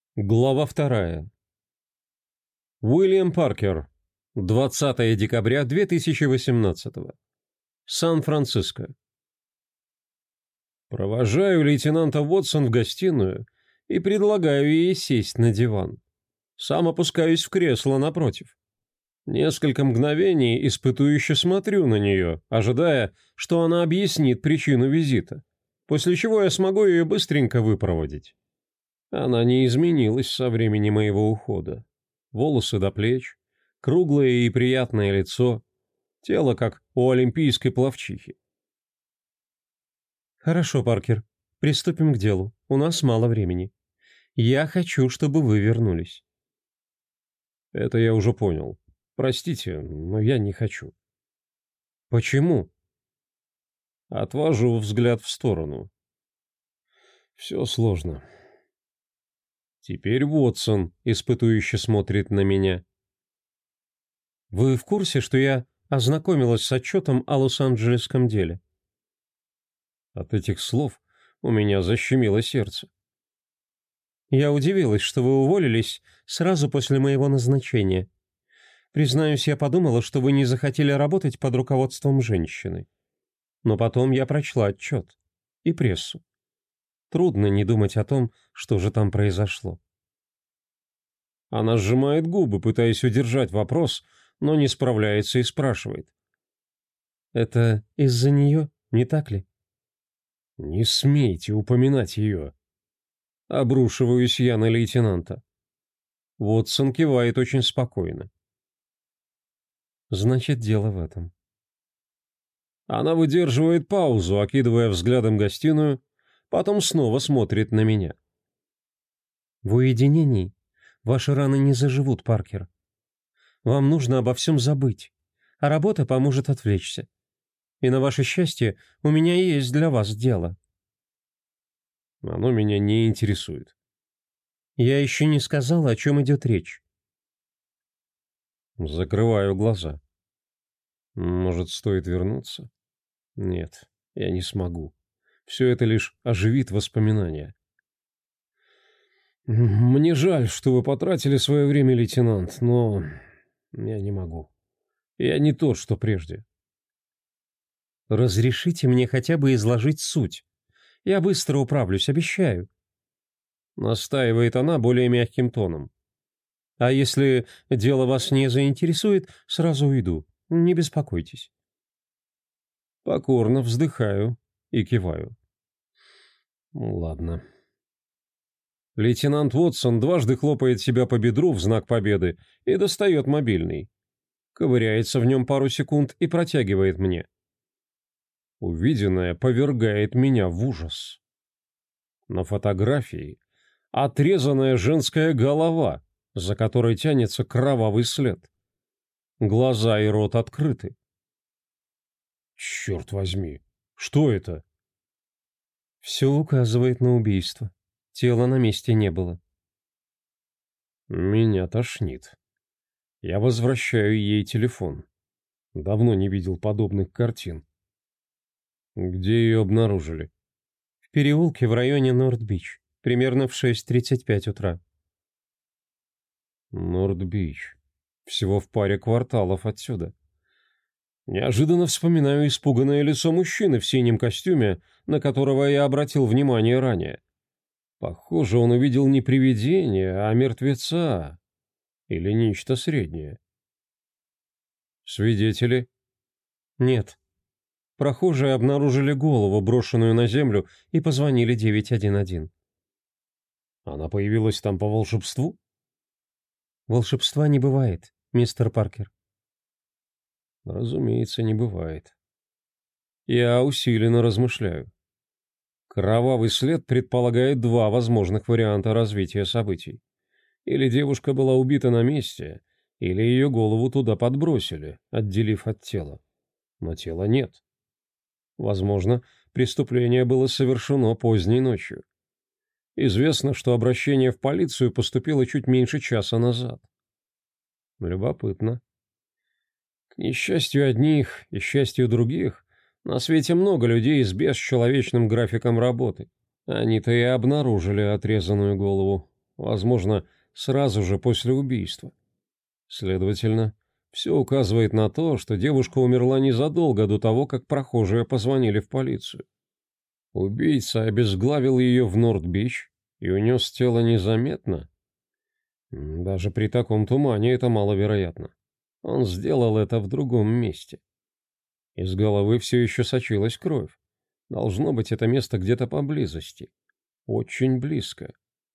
Глава вторая. Уильям Паркер. 20 декабря 2018. Сан-Франциско. Провожаю лейтенанта Уотсон в гостиную и предлагаю ей сесть на диван. Сам опускаюсь в кресло напротив. Несколько мгновений испытующе смотрю на нее, ожидая, что она объяснит причину визита, после чего я смогу ее быстренько выпроводить. Она не изменилась со времени моего ухода. Волосы до плеч, круглое и приятное лицо, тело как у олимпийской пловчихи. «Хорошо, Паркер, приступим к делу. У нас мало времени. Я хочу, чтобы вы вернулись». «Это я уже понял. Простите, но я не хочу». «Почему?» Отвожу взгляд в сторону. «Все сложно». Теперь Уотсон испытующе смотрит на меня. «Вы в курсе, что я ознакомилась с отчетом о Лос-Анджелесском деле?» От этих слов у меня защемило сердце. «Я удивилась, что вы уволились сразу после моего назначения. Признаюсь, я подумала, что вы не захотели работать под руководством женщины. Но потом я прочла отчет и прессу. Трудно не думать о том, что же там произошло». Она сжимает губы, пытаясь удержать вопрос, но не справляется и спрашивает. «Это из-за нее, не так ли?» «Не смейте упоминать ее!» Обрушиваюсь я на лейтенанта. Вотсон кивает очень спокойно. «Значит, дело в этом». Она выдерживает паузу, окидывая взглядом гостиную, потом снова смотрит на меня. «В уединении ваши раны не заживут, Паркер. Вам нужно обо всем забыть, а работа поможет отвлечься. И на ваше счастье у меня есть для вас дело». Оно меня не интересует. Я еще не сказала, о чем идет речь. Закрываю глаза. Может, стоит вернуться? Нет, я не смогу. Все это лишь оживит воспоминания. Мне жаль, что вы потратили свое время, лейтенант, но я не могу. Я не тот, что прежде. Разрешите мне хотя бы изложить суть. Я быстро управлюсь, обещаю. Настаивает она более мягким тоном. А если дело вас не заинтересует, сразу уйду. Не беспокойтесь. Покорно вздыхаю и киваю. Ладно. Лейтенант Уотсон дважды хлопает себя по бедру в знак победы и достает мобильный. Ковыряется в нем пару секунд и протягивает мне. Увиденное повергает меня в ужас. На фотографии отрезанная женская голова, за которой тянется кровавый след. Глаза и рот открыты. Черт возьми, что это? Все указывает на убийство. Тела на месте не было. Меня тошнит. Я возвращаю ей телефон. Давно не видел подобных картин. Где ее обнаружили? В переулке в районе Норт-Бич. Примерно в 6:35 утра. Норт-Бич. Всего в паре кварталов отсюда. Неожиданно вспоминаю испуганное лицо мужчины в синем костюме, на которого я обратил внимание ранее. Похоже, он увидел не привидение, а мертвеца. Или нечто среднее. Свидетели? Нет. Прохожие обнаружили голову, брошенную на землю, и позвонили 911. Она появилась там по волшебству? Волшебства не бывает, мистер Паркер. Разумеется, не бывает. Я усиленно размышляю. Кровавый след предполагает два возможных варианта развития событий. Или девушка была убита на месте, или ее голову туда подбросили, отделив от тела. Но тела нет. Возможно, преступление было совершено поздней ночью. Известно, что обращение в полицию поступило чуть меньше часа назад. Любопытно. К несчастью одних и счастью других, на свете много людей с бесчеловечным графиком работы. Они-то и обнаружили отрезанную голову. Возможно, сразу же после убийства. Следовательно, все указывает на то, что девушка умерла незадолго до того, как прохожие позвонили в полицию. Убийца обезглавил ее в Норд-Бич и унес тело незаметно. Даже при таком тумане это маловероятно. Он сделал это в другом месте. Из головы все еще сочилась кровь. Должно быть, это место где-то поблизости. Очень близко.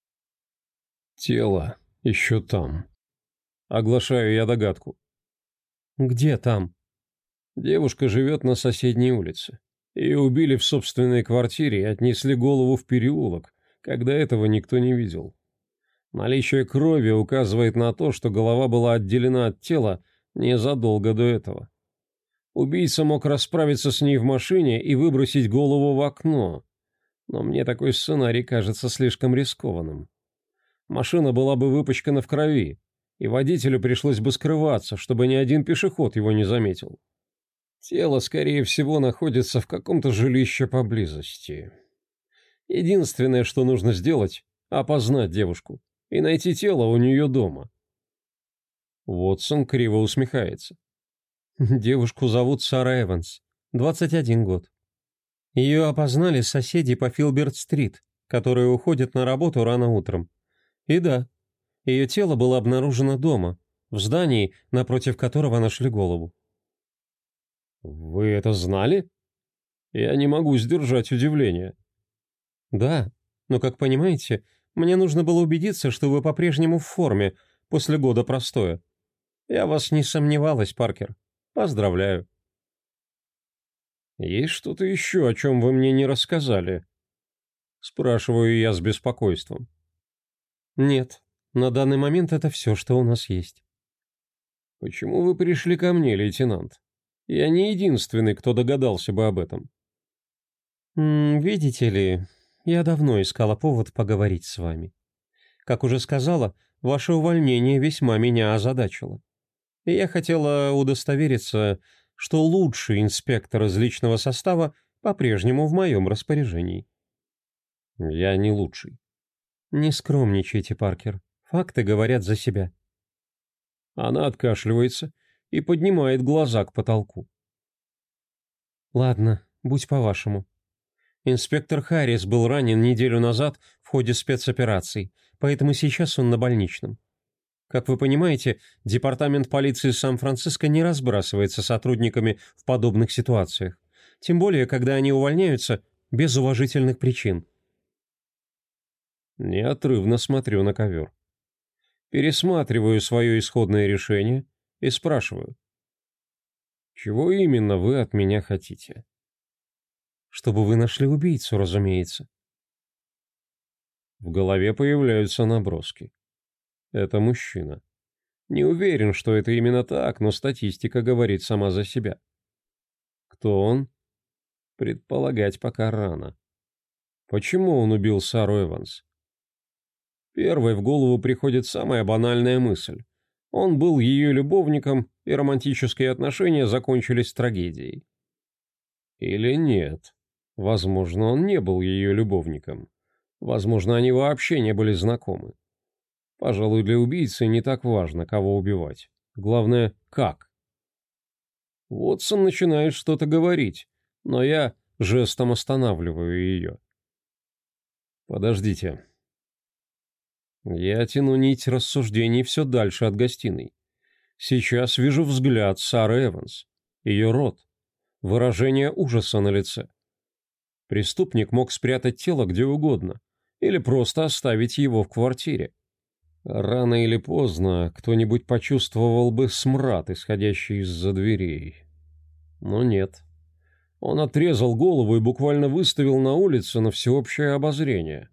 Тело еще там. Оглашаю я догадку. Где там? Девушка живет на соседней улице. Ее убили в собственной квартире и отнесли голову в переулок, когда этого никто не видел. Наличие крови указывает на то, что голова была отделена от тела незадолго до этого. Убийца мог расправиться с ней в машине и выбросить голову в окно, но мне такой сценарий кажется слишком рискованным. Машина была бы выпачкана в крови, и водителю пришлось бы скрываться, чтобы ни один пешеход его не заметил. Тело, скорее всего, находится в каком-то жилище поблизости. Единственное, что нужно сделать — опознать девушку и найти тело у нее дома. Уотсон криво усмехается. Девушку зовут Сара Эванс, 21 год. Ее опознали соседи по Филберт-стрит, которые уходят на работу рано утром. И да, ее тело было обнаружено дома, в здании, напротив которого нашли голову. «Вы это знали?» «Я не могу сдержать удивление». «Да, но, как понимаете, мне нужно было убедиться, что вы по-прежнему в форме после года простоя. Я вас не сомневалась, Паркер. Поздравляю». «Есть что-то еще, о чем вы мне не рассказали?» Спрашиваю я с беспокойством. «Нет, на данный момент это все, что у нас есть». «Почему вы пришли ко мне, лейтенант? Я не единственный, кто догадался бы об этом». «Видите ли, я давно искала повод поговорить с вами. Как уже сказала, ваше увольнение весьма меня озадачило. И я хотела удостовериться, что лучший инспектор из личного состава по-прежнему в моем распоряжении». «Я не лучший». «Не скромничайте, Паркер. Факты говорят за себя». Она откашливается и поднимает глаза к потолку. «Ладно, будь по-вашему. Инспектор Харрис был ранен неделю назад в ходе спецопераций, поэтому сейчас он на больничном. Как вы понимаете, департамент полиции Сан-Франциско не разбрасывается сотрудниками в подобных ситуациях, тем более, когда они увольняются без уважительных причин». Неотрывно смотрю на ковер. Пересматриваю свое исходное решение и спрашиваю. «Чего именно вы от меня хотите?» «Чтобы вы нашли убийцу, разумеется». В голове появляются наброски. Это мужчина. Не уверен, что это именно так, но статистика говорит сама за себя. Кто он? Предполагать пока рано. Почему он убил Сару Эванс? Первой в голову приходит самая банальная мысль. Он был ее любовником, и романтические отношения закончились трагедией. Или нет? Возможно, он не был ее любовником. Возможно, они вообще не были знакомы. Пожалуй, для убийцы не так важно, кого убивать. Главное, как. Уотсон начинает что-то говорить, но я жестом останавливаю ее. «Подождите». Я тяну нить рассуждений все дальше от гостиной. Сейчас вижу взгляд Сары Эванс, ее рот, выражение ужаса на лице. Преступник мог спрятать тело где угодно или просто оставить его в квартире. Рано или поздно кто-нибудь почувствовал бы смрад, исходящий из-за дверей. Но нет. Он отрезал голову и буквально выставил на улицу на всеобщее обозрение.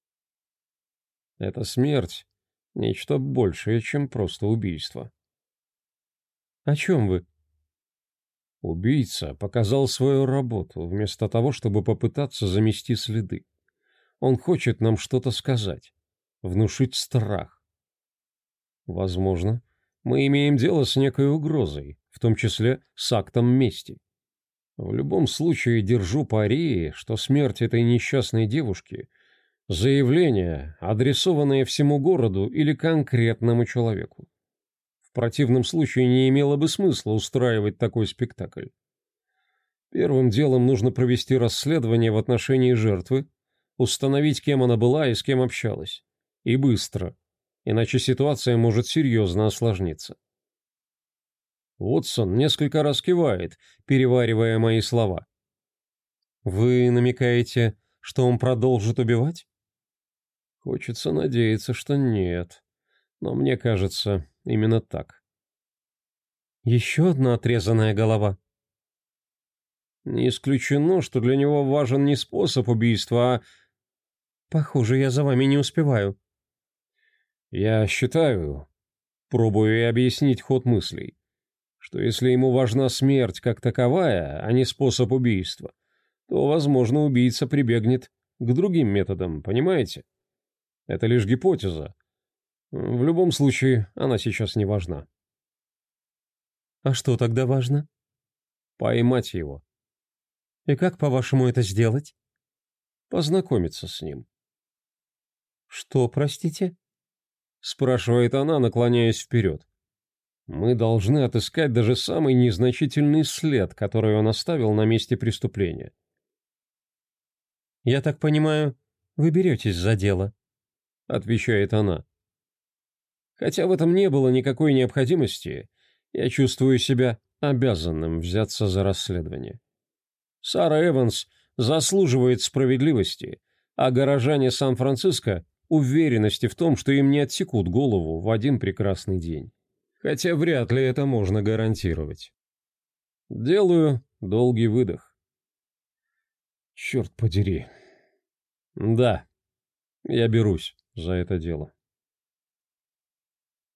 Это смерть — нечто большее, чем просто убийство. «О чем вы?» Убийца показал свою работу, вместо того, чтобы попытаться замести следы. Он хочет нам что-то сказать, внушить страх. Возможно, мы имеем дело с некой угрозой, в том числе с актом мести. В любом случае держу пари, что смерть этой несчастной девушки Заявление, адресованное всему городу или конкретному человеку. В противном случае не имело бы смысла устраивать такой спектакль. Первым делом нужно провести расследование в отношении жертвы, установить, кем она была и с кем общалась. И быстро, иначе ситуация может серьезно осложниться. Уотсон несколько раз кивает, переваривая мои слова. «Вы намекаете, что он продолжит убивать?» Хочется надеяться, что нет. Но мне кажется, именно так. Еще одна отрезанная голова. Не исключено, что для него важен не способ убийства, а... Похоже, я за вами не успеваю. Я считаю, пробую и объяснить ход мыслей, что если ему важна смерть как таковая, а не способ убийства, то, возможно, убийца прибегнет к другим методам, понимаете? Это лишь гипотеза. В любом случае, она сейчас не важна. А что тогда важно? Поймать его. И как, по-вашему, это сделать? Познакомиться с ним. Что, простите? Спрашивает она, наклоняясь вперед. Мы должны отыскать даже самый незначительный след, который он оставил на месте преступления. Я так понимаю, вы беретесь за дело, отвечает она. Хотя в этом не было никакой необходимости, я чувствую себя обязанным взяться за расследование. Сара Эванс заслуживает справедливости, а горожане Сан-Франциско — уверенности в том, что им не отсекут голову в один прекрасный день. Хотя вряд ли это можно гарантировать. Делаю долгий выдох. Черт подери. Да, я берусь за это дело.